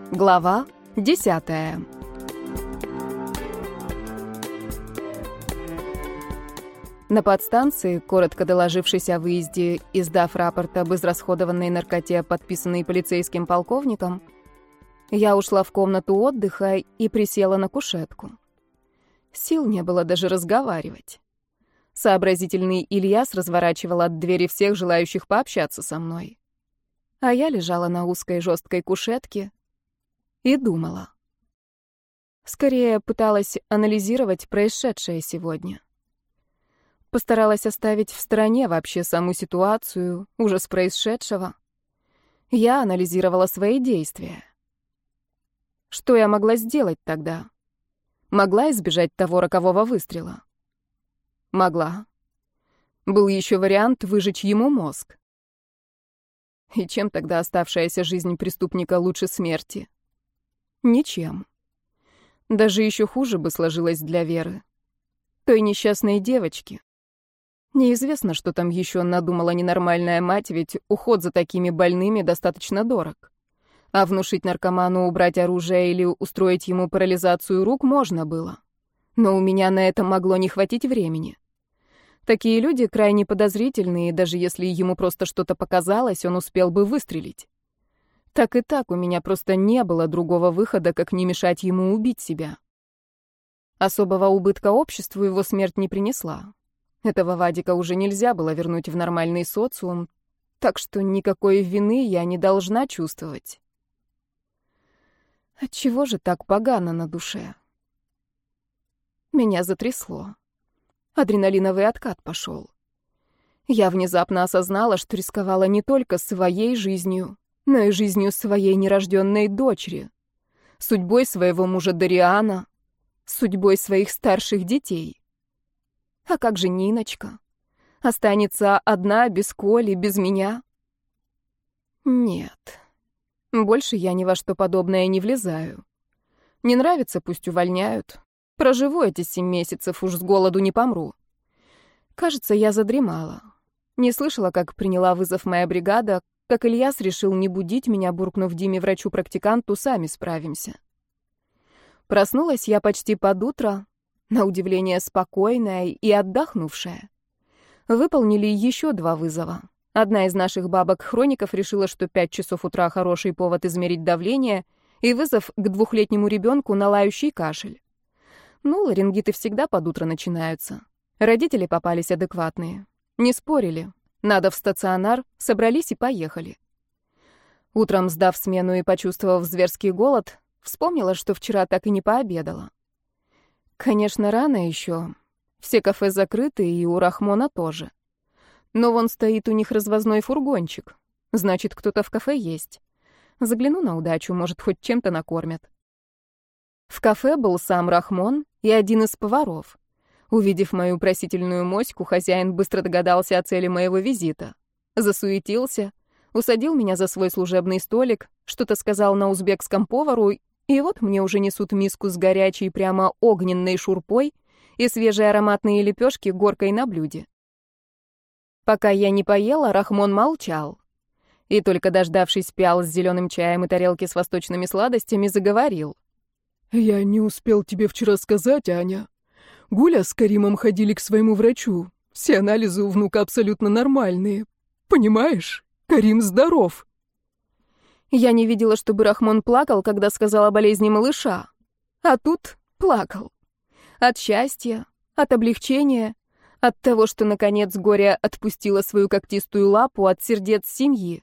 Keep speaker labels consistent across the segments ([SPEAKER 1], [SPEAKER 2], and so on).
[SPEAKER 1] Глава 10. На подстанции, коротко доложившись о выезде и сдав рапорт об израсходованной наркоте, подписанный полицейским полковником, я ушла в комнату отдыха и присела на кушетку. Сил не было даже разговаривать. Сообразительный Ильяс разворачивал от двери всех желающих пообщаться со мной. А я лежала на узкой жесткой кушетке и думала. Скорее пыталась анализировать происшедшее сегодня. Постаралась оставить в стороне вообще саму ситуацию, ужас происшедшего. Я анализировала свои действия. Что я могла сделать тогда? Могла избежать того рокового выстрела? Могла. Был еще вариант выжечь ему мозг. И чем тогда оставшаяся жизнь преступника лучше смерти? Ничем. Даже еще хуже бы сложилось для Веры. Той несчастной девочки. Неизвестно, что там еще надумала ненормальная мать, ведь уход за такими больными достаточно дорог. А внушить наркоману убрать оружие или устроить ему парализацию рук можно было. Но у меня на это могло не хватить времени. Такие люди крайне подозрительные, и даже если ему просто что-то показалось, он успел бы выстрелить. Так и так у меня просто не было другого выхода, как не мешать ему убить себя. Особого убытка обществу его смерть не принесла. Этого Вадика уже нельзя было вернуть в нормальный социум, так что никакой вины я не должна чувствовать. Отчего же так погано на душе? Меня затрясло. Адреналиновый откат пошел. Я внезапно осознала, что рисковала не только своей жизнью, но и жизнью своей нерожденной дочери, судьбой своего мужа Дариана, судьбой своих старших детей. А как же Ниночка? Останется одна, без Коли, без меня? Нет. Больше я ни во что подобное не влезаю. Не нравится, пусть увольняют. Проживу эти 7 месяцев, уж с голоду не помру. Кажется, я задремала. Не слышала, как приняла вызов моя бригада, как Ильяс решил не будить меня, буркнув Диме врачу-практиканту, сами справимся. Проснулась я почти под утро, на удивление спокойная и отдохнувшая. Выполнили еще 2 вызова. Одна из наших бабок-хроников решила, что 5 часов утра хороший повод измерить давление, и вызов к 2-летнему ребенку на лающий кашель. Ну, ларингиты всегда под утро начинаются. Родители попались адекватные. Не спорили. Надо в стационар, собрались и поехали. Утром, сдав смену и почувствовав зверский голод, вспомнила, что вчера так и не пообедала. Конечно, рано еще. Все кафе закрыты, и у Рахмона тоже. Но вон стоит у них развозной фургончик. Значит, кто-то в кафе есть. Загляну на удачу, может, хоть чем-то накормят. В кафе был сам Рахмон и один из поваров. Увидев мою просительную моську, хозяин быстро догадался о цели моего визита. Засуетился, усадил меня за свой служебный столик, что-то сказал на узбекском повару, и вот мне уже несут миску с горячей, прямо огненной шурпой и свежие ароматные лепешки горкой на блюде. Пока я не поела, Рахмон молчал. И только дождавшись пиал с зеленым чаем и тарелки с восточными сладостями, заговорил.
[SPEAKER 2] «Я не успел тебе вчера сказать, Аня. Гуля с Каримом ходили к своему врачу. Все анализы у внука абсолютно нормальные. Понимаешь? Карим здоров».
[SPEAKER 1] Я не видела, чтобы Рахмон плакал, когда сказал о болезни малыша. А тут плакал. От счастья, от облегчения, от того, что, наконец, горе отпустило свою когтистую лапу от сердец семьи.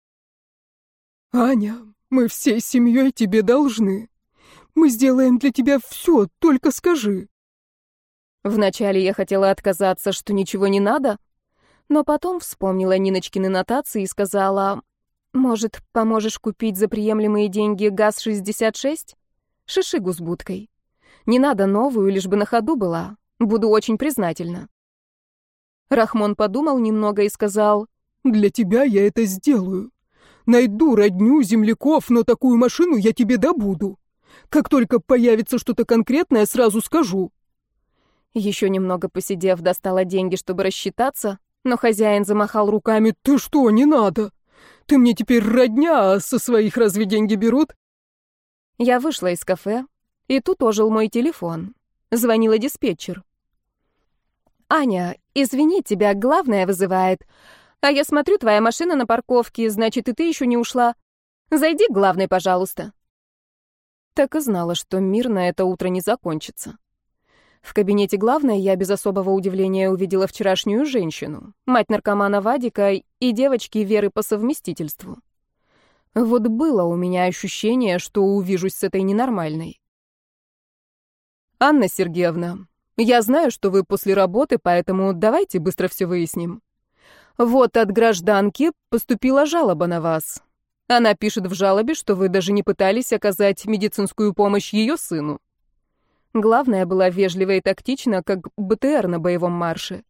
[SPEAKER 2] «Аня, мы всей семьей тебе должны. Мы сделаем для тебя все, только скажи».
[SPEAKER 1] Вначале я хотела отказаться, что ничего не надо, но потом вспомнила Ниночкины нотации и сказала: «Может, поможешь купить за приемлемые деньги ГАЗ-66? Шишигу с будкой. Не надо новую, лишь бы на ходу была. Буду очень признательна». Рахмон подумал немного и сказал:
[SPEAKER 2] «Для тебя я это сделаю. Найду родню, земляков, но такую машину я тебе добуду. Как только появится что-то конкретное, сразу скажу».
[SPEAKER 1] Еще немного посидев, достала деньги, чтобы рассчитаться, но хозяин замахал руками.
[SPEAKER 2] «Ты что, не надо? Ты мне теперь родня, а со своих разве деньги берут?
[SPEAKER 1] Я вышла из кафе, и тут ожил мой телефон. Звонила диспетчер. «Аня, извини, тебя главное вызывает. А я смотрю, твоя машина на парковке, значит, и ты еще не ушла. Зайди к главной, пожалуйста». Так и знала, что мир на это утро не закончится. В кабинете главной я без особого удивления увидела вчерашнюю женщину, мать наркомана Вадика и девочки Веры по совместительству. Вот было у меня ощущение, что увижусь с этой ненормальной. «Анна Сергеевна, я знаю, что вы после работы, поэтому давайте быстро все выясним. Вот от гражданки поступила жалоба на вас. Она пишет в жалобе, что вы даже не пытались оказать медицинскую помощь ее сыну». Главное, была вежлива и тактична, как БТР на боевом марше.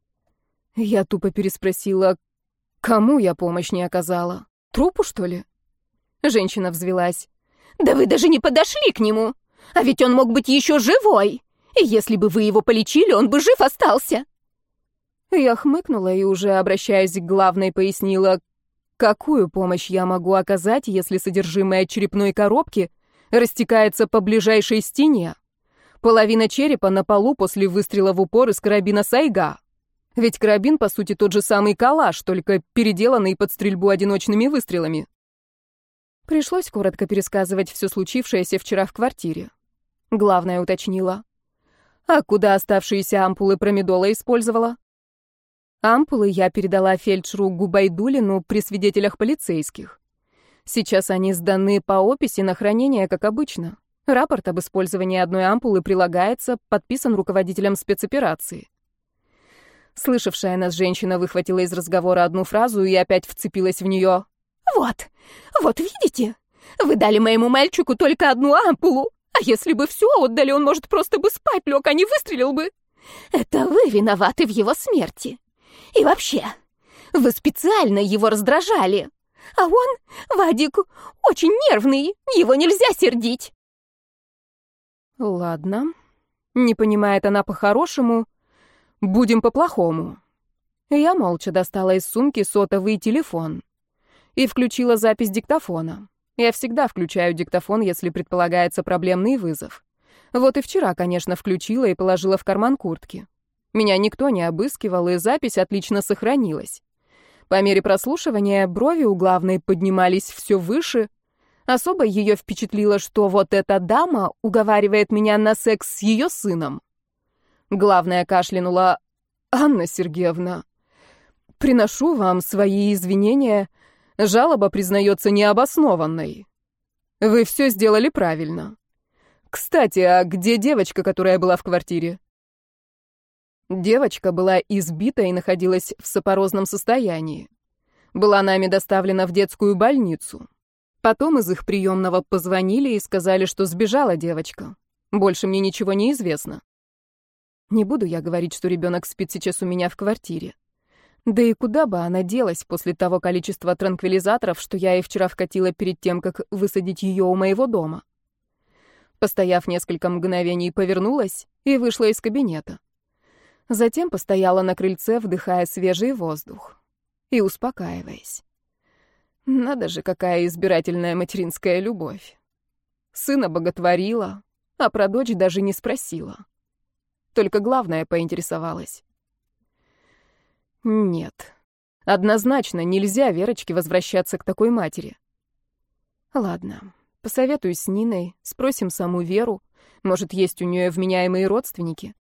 [SPEAKER 1] Я тупо переспросила, кому я помощь не оказала? Трупу, что ли? Женщина взвилась. «Да вы даже не подошли к нему! А ведь он мог быть еще живой! И если бы вы его полечили, он бы жив остался!» Я хмыкнула и, уже обращаясь к главной, пояснила, какую помощь я могу оказать, если содержимое черепной коробки растекается по ближайшей стене. Половина черепа на полу после выстрела в упор из карабина Сайга. Ведь карабин, по сути, тот же самый калаш, только переделанный под стрельбу одиночными выстрелами. Пришлось коротко пересказывать все случившееся вчера в квартире. Главное уточнила. А куда оставшиеся ампулы промедола использовала? Ампулы я передала фельдшеру Губайдулину при свидетелях полицейских. Сейчас они сданы по описи на хранение, как обычно. Рапорт об использовании одной ампулы прилагается, подписан руководителем спецоперации. Слышавшая нас женщина выхватила из разговора одну фразу и опять вцепилась в нее. Вот видите? Вы дали моему мальчику только одну ампулу, а если бы все отдали, он, может, просто бы спать лег, а не выстрелил бы. Это вы виноваты в его смерти. И вообще, вы специально его раздражали. А он, Вадик, очень нервный, его нельзя сердить. Ладно. Не понимает она по-хорошему. Будем по-плохому. Я молча достала из сумки сотовый телефон и включила запись диктофона. Я всегда включаю диктофон, если предполагается проблемный вызов. Вот и вчера, конечно, включила и положила в карман куртки. Меня никто не обыскивал, и запись отлично сохранилась. По мере прослушивания брови у главной поднимались все выше. Особо ее впечатлило, что вот эта дама уговаривает меня на секс с ее сыном. Главная кашлянула. «Анна Сергеевна, приношу вам свои извинения. Жалоба признается необоснованной. Вы все сделали правильно. Кстати, а где девочка, которая была в квартире?» Девочка была избита и находилась в сапорозном состоянии. Была нами доставлена в детскую больницу. Потом из их приемного позвонили и сказали, что сбежала девочка. Больше мне ничего не известно. Не буду я говорить, что ребенок спит сейчас у меня в квартире. Да и куда бы она делась после того количества транквилизаторов, что я ей вчера вкатила перед тем, как высадить ее у моего дома. Постояв несколько мгновений, повернулась и вышла из кабинета. Затем постояла на крыльце, вдыхая свежий воздух и успокаиваясь. Надо же, какая избирательная материнская любовь. Сына боготворила, а про дочь даже не спросила. Только главное поинтересовалась. Нет, однозначно нельзя Верочке возвращаться к такой матери. Ладно, посоветуюсь с Ниной, спросим саму Веру. Может, есть у нее вменяемые родственники.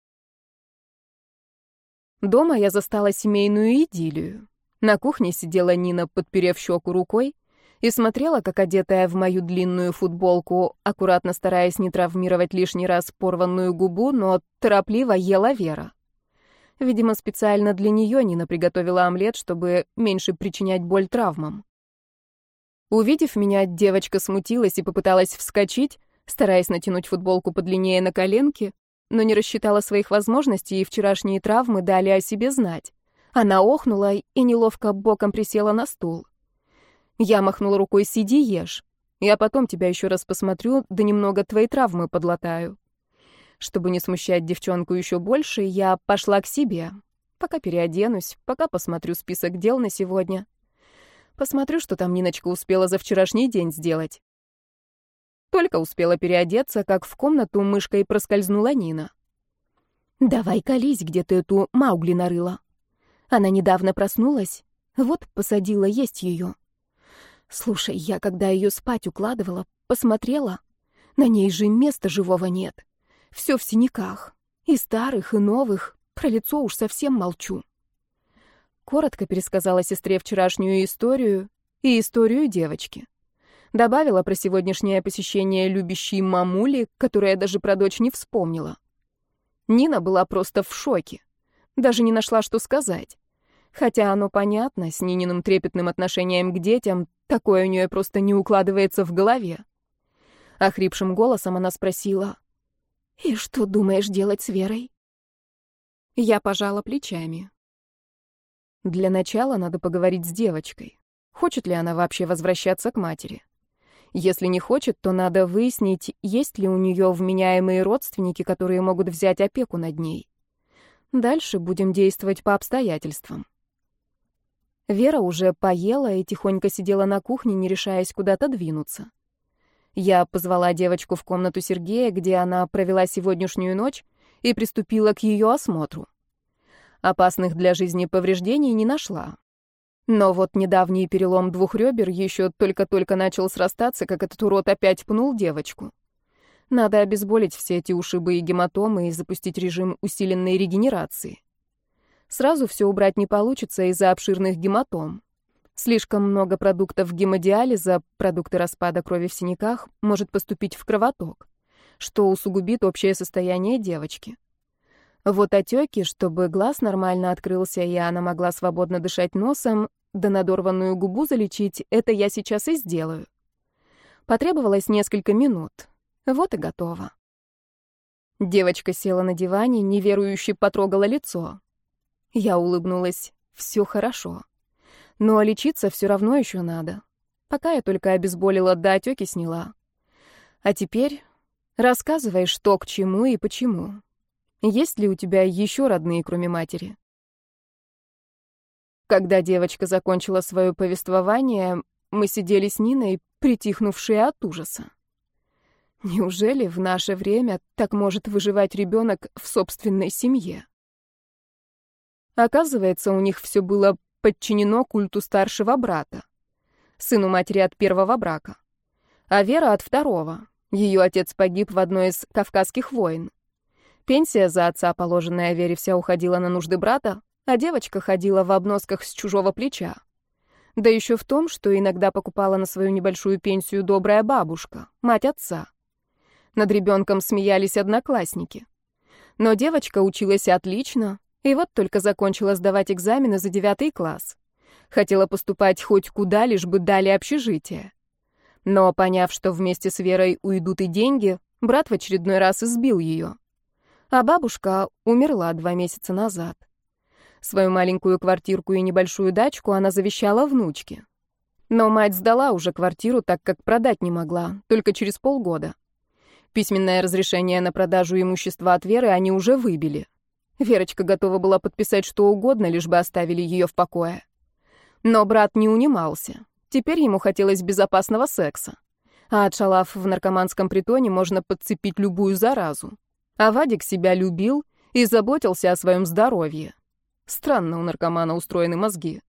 [SPEAKER 1] Дома я застала семейную идиллию. На кухне сидела Нина, подперев щеку рукой, и смотрела, как одетая в мою длинную футболку, аккуратно стараясь не травмировать лишний раз порванную губу, но торопливо ела Вера. Видимо, специально для нее Нина приготовила омлет, чтобы меньше причинять боль травмам. Увидев меня, девочка смутилась и попыталась вскочить, стараясь натянуть футболку подлиннее на коленки, но не рассчитала своих возможностей, и вчерашние травмы дали о себе знать. Она охнула и неловко боком присела на стул. Я махнула рукой: «Сиди, ешь. Я потом тебя еще раз посмотрю, да немного твои травмы подлатаю». Чтобы не смущать девчонку еще больше, я пошла к себе. Пока переоденусь, пока посмотрю список дел на сегодня. Посмотрю, что там Ниночка успела за вчерашний день сделать. Только успела переодеться, как в комнату мышкой проскользнула Нина. «Давай колись, где ты эту Маугли нарыла. Она недавно проснулась, вот посадила есть ее. Слушай, я когда ее спать укладывала, посмотрела, на ней же места живого нет. Все в синяках, и старых, и новых, про лицо уж совсем молчу». Коротко пересказала сестре вчерашнюю историю и историю девочки. Добавила про сегодняшнее посещение любящей мамули, которая даже про дочь не вспомнила. Нина была просто в шоке. Даже не нашла, что сказать. Хотя оно понятно, с Нининым трепетным отношением к детям, такое у нее просто не укладывается в голове. Охрипшим голосом она спросила: «И что думаешь делать с Верой?» Я пожала плечами. Для начала надо поговорить с девочкой. Хочет ли она вообще возвращаться к матери? Если не хочет, то надо выяснить, есть ли у нее вменяемые родственники, которые могут взять опеку над ней. Дальше будем действовать по обстоятельствам. Вера уже поела и тихонько сидела на кухне, не решаясь куда-то двинуться. Я позвала девочку в комнату Сергея, где она провела сегодняшнюю ночь, и приступила к ее осмотру. Опасных для жизни повреждений не нашла. Но вот недавний перелом 2 ребер еще только-только начал срастаться, как этот урод опять пнул девочку. Надо обезболить все эти ушибы и гематомы и запустить режим усиленной регенерации. Сразу все убрать не получится из-за обширных гематом. Слишком много продуктов гемодиализа, продукты распада крови в синяках, может поступить в кровоток, что усугубит общее состояние девочки. Вот отеки, чтобы глаз нормально открылся и она могла свободно дышать носом, да надорванную губу залечить, это я сейчас и сделаю. Потребовалось несколько минут. Вот и готово. Девочка села на диване, неверующе потрогала лицо. Я улыбнулась. Все хорошо. Но лечиться все равно еще надо. Пока я только обезболила, да отеки сняла. А теперь рассказывай, что к чему и почему. Есть ли у тебя еще родные, кроме матери? Когда девочка закончила свое повествование, мы сидели с Ниной, притихнувшие от ужаса. Неужели в наше время так может выживать ребенок в собственной семье? Оказывается, у них все было подчинено культу старшего брата, сыну матери от 1-го брака, а Вера от 2-го. Ее отец погиб в одной из Кавказских войн. Пенсия за отца, положенная Вере, вся уходила на нужды брата, а девочка ходила в обносках с чужого плеча. Да еще в том, что иногда покупала на свою небольшую пенсию добрая бабушка, мать отца. Над ребенком смеялись одноклассники. Но девочка училась отлично, и вот только закончила сдавать экзамены за 9 класс. Хотела поступать хоть куда, лишь бы дали общежитие. Но, поняв, что вместе с Верой уйдут и деньги, брат в очередной раз избил ее. А бабушка умерла 2 месяца назад. Свою маленькую квартирку и небольшую дачку она завещала внучке. Но мать сдала уже квартиру, так как продать не могла, только через полгода. Письменное разрешение на продажу имущества от Веры они уже выбили. Верочка готова была подписать что угодно, лишь бы оставили ее в покое. Но брат не унимался. Теперь ему хотелось безопасного секса. А отшалав в наркоманском притоне, можно подцепить любую заразу. А Вадик себя любил и заботился о своем здоровье. Странно у наркомана устроены мозги.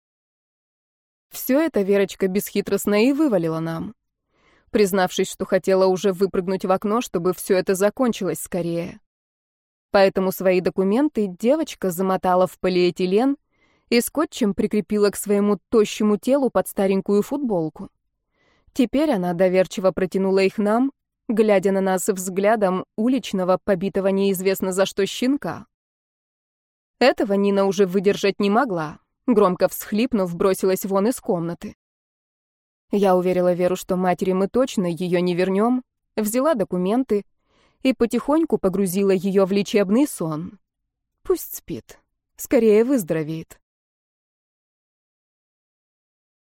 [SPEAKER 1] Все это Верочка бесхитростно и вывалила нам, признавшись, что хотела уже выпрыгнуть в окно, чтобы все это закончилось скорее. Поэтому свои документы девочка замотала в полиэтилен и скотчем прикрепила к своему тощему телу под старенькую футболку. Теперь она доверчиво протянула их нам, глядя на нас взглядом уличного, побитого неизвестно за что щенка. Этого Нина уже выдержать не могла. Громко всхлипнув, бросилась вон из комнаты. Я уверила Веру, что матери мы точно ее не вернем, взяла документы и потихоньку погрузила ее в лечебный сон. Пусть спит, скорее выздоровеет.